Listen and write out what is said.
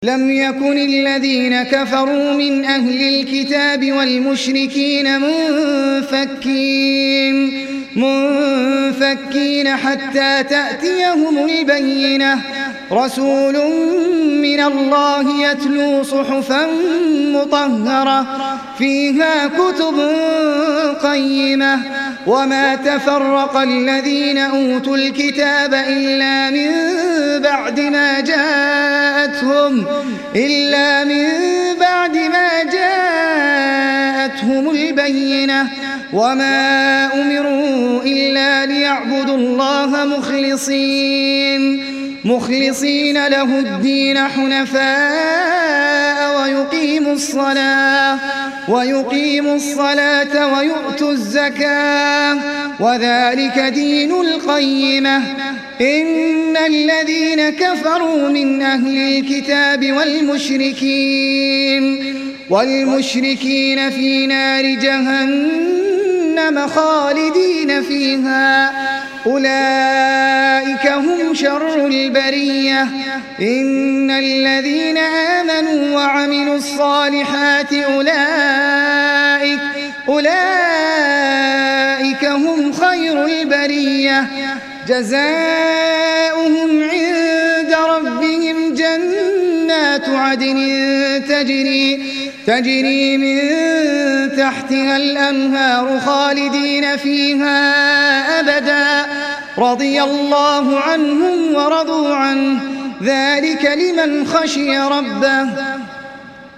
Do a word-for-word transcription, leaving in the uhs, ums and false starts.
لم يكن الذين كفروا من أهل الكتاب والمشركين منفكين منفكين حتى تأتيهم البينة رسول من الله يتلو صحفا مطهرة فيها كتب قيمة وما تفرق الذين أوتوا الكتاب إلا من بعد ما جاءتهم إلا من بعد ما جاءتهم البينة وما أمروا إلا ليعبدوا الله مخلصين مخلصين له الدين حنفاء ويقيموا الصلاة ويقيموا الصلاة ويؤتوا الزكاة وذلك دين القيمة إن الذين كفروا من أهل الكتاب والمشركين والمشركين في نار جهنم خالدين فيها أولئك هم شر البرية إن الذين آمنوا وعملوا الصالحات أولئك أولئك هم خير البرية جزاؤهم عند ربهم جنات عدن تجري تجري من تحتها الأنهار خالدين فيها أبدا رضي الله عنهم ورضوا عنه ذلك لمن خشي ربه